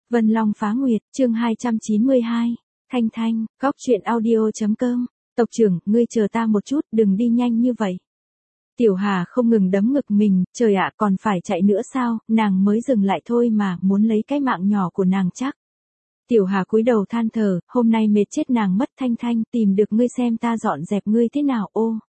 Vân Long Phá Nguyệt, chương 292. Thanh Thanh, góc truyện audio.com. Tộc trưởng, ngươi chờ ta một chút, đừng đi nhanh như vậy. Tiểu Hà không ngừng đấm ngực mình, trời ạ, còn phải chạy nữa sao, nàng mới dừng lại thôi mà, muốn lấy cái mạng nhỏ của nàng chắc. Tiểu Hà cúi đầu than thở, hôm nay mệt chết nàng mất. Thanh Thanh, tìm được ngươi xem ta dọn dẹp ngươi thế nào.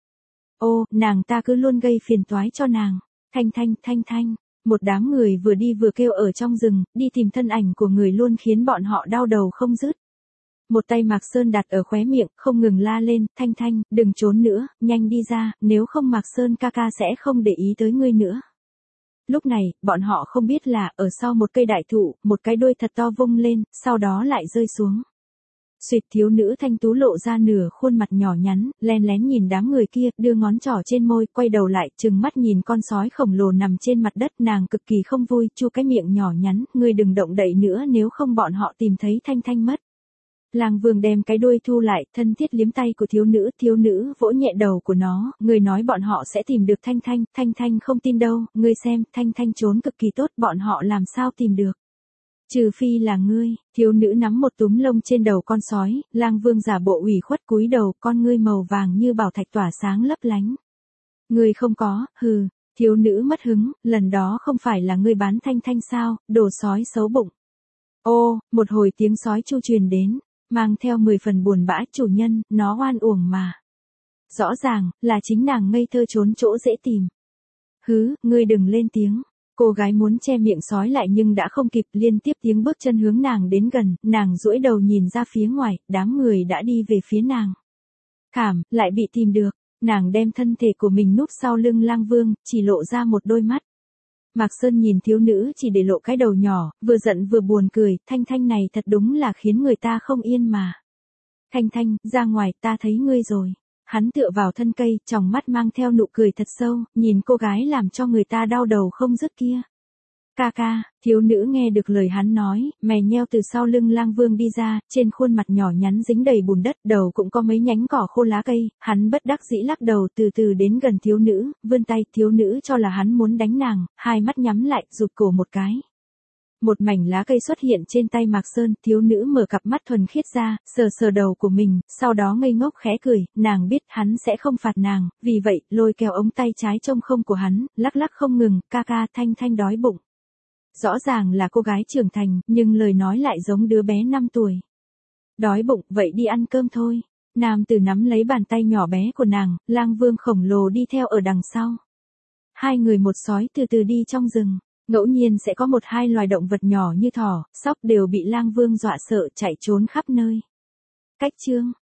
Ô, nàng ta cứ luôn gây phiền toái cho nàng. Thanh Thanh. Một đám người vừa đi vừa kêu ở trong rừng, đi tìm thân ảnh của người luôn khiến bọn họ đau đầu không dứt. Một tay Mạc Sơn đặt ở khóe miệng, không ngừng la lên, Thanh Thanh, đừng trốn nữa, nhanh đi ra, nếu không Mạc Sơn ca ca sẽ không để ý tới ngươi nữa. Lúc này, bọn họ không biết là, ở sau một cây đại thụ, một cái đuôi thật to vung lên, sau đó lại rơi xuống. Xuyệt, thiếu nữ thanh tú lộ ra nửa khuôn mặt nhỏ nhắn, len lén nhìn đám người kia, đưa ngón trỏ trên môi, quay đầu lại, trừng mắt nhìn con sói khổng lồ nằm trên mặt đất, nàng cực kỳ không vui, chu cái miệng nhỏ nhắn, ngươi đừng động đậy nữa nếu không bọn họ tìm thấy Thanh Thanh mất. Lang Vương đem cái đuôi thu lại, thân thiết liếm tay của thiếu nữ vỗ nhẹ đầu của nó, ngươi nói bọn họ sẽ tìm được Thanh Thanh. Thanh Thanh không tin đâu, ngươi xem, Thanh Thanh trốn cực kỳ tốt, bọn họ làm sao tìm được. Trừ phi là ngươi. Thiếu nữ nắm một túm lông trên đầu con sói, Lang Vương giả bộ ủy khuất cúi đầu, con ngươi màu vàng như bảo thạch tỏa sáng lấp lánh. Ngươi không có, hừ. Thiếu nữ mất hứng, lần đó không phải là ngươi bán Thanh Thanh sao, đồ sói xấu bụng. Ô, một hồi tiếng sói chu truyền đến, mang theo 10 phần buồn bã, chủ nhân, nó oan uổng mà. Rõ ràng, là chính nàng ngây thơ trốn chỗ dễ tìm. Hứ, ngươi đừng lên tiếng. Cô gái muốn che miệng sói lại nhưng đã không kịp, liên tiếp tiếng bước chân hướng nàng đến gần, nàng duỗi đầu nhìn ra phía ngoài, đám người đã đi về phía nàng. Khảm, lại bị tìm được, nàng đem thân thể của mình núp sau lưng Lang Vương, chỉ lộ ra một đôi mắt. Mạc Sơn nhìn thiếu nữ chỉ để lộ cái đầu nhỏ, vừa giận vừa buồn cười, Thanh Thanh này thật đúng là khiến người ta không yên mà. Thanh Thanh, ra ngoài, ta thấy ngươi rồi. Hắn tựa vào thân cây, tròng mắt mang theo nụ cười thật sâu, nhìn cô gái làm cho người ta đau đầu không dứt kia. Ca ca, thiếu nữ nghe được lời hắn nói, mè nheo từ sau lưng Lang Vương đi ra, trên khuôn mặt nhỏ nhắn dính đầy bùn đất, đầu cũng có mấy nhánh cỏ khô lá cây, hắn bất đắc dĩ lắc đầu từ từ đến gần thiếu nữ, vươn tay, thiếu nữ cho là hắn muốn đánh nàng, hai mắt nhắm lại, rụt cổ một cái. Một mảnh lá cây xuất hiện trên tay Mạc Sơn, thiếu nữ mở cặp mắt thuần khiết ra, sờ đầu của mình, sau đó ngây ngốc khẽ cười, nàng biết hắn sẽ không phạt nàng, vì vậy, lôi kéo ống tay trái trông không của hắn, lắc không ngừng, ca ca, Thanh Thanh đói bụng. Rõ ràng là cô gái trưởng thành, nhưng lời nói lại giống đứa bé 5 tuổi. Đói bụng, vậy đi ăn cơm thôi. Nam tử nắm lấy bàn tay nhỏ bé của nàng, Lang Vương khổng lồ đi theo ở đằng sau. Hai người một sói từ từ đi trong rừng. Ngẫu nhiên sẽ có một hai loài động vật nhỏ như thỏ, sóc đều bị Lang Vương dọa sợ chạy trốn khắp nơi. Cách chương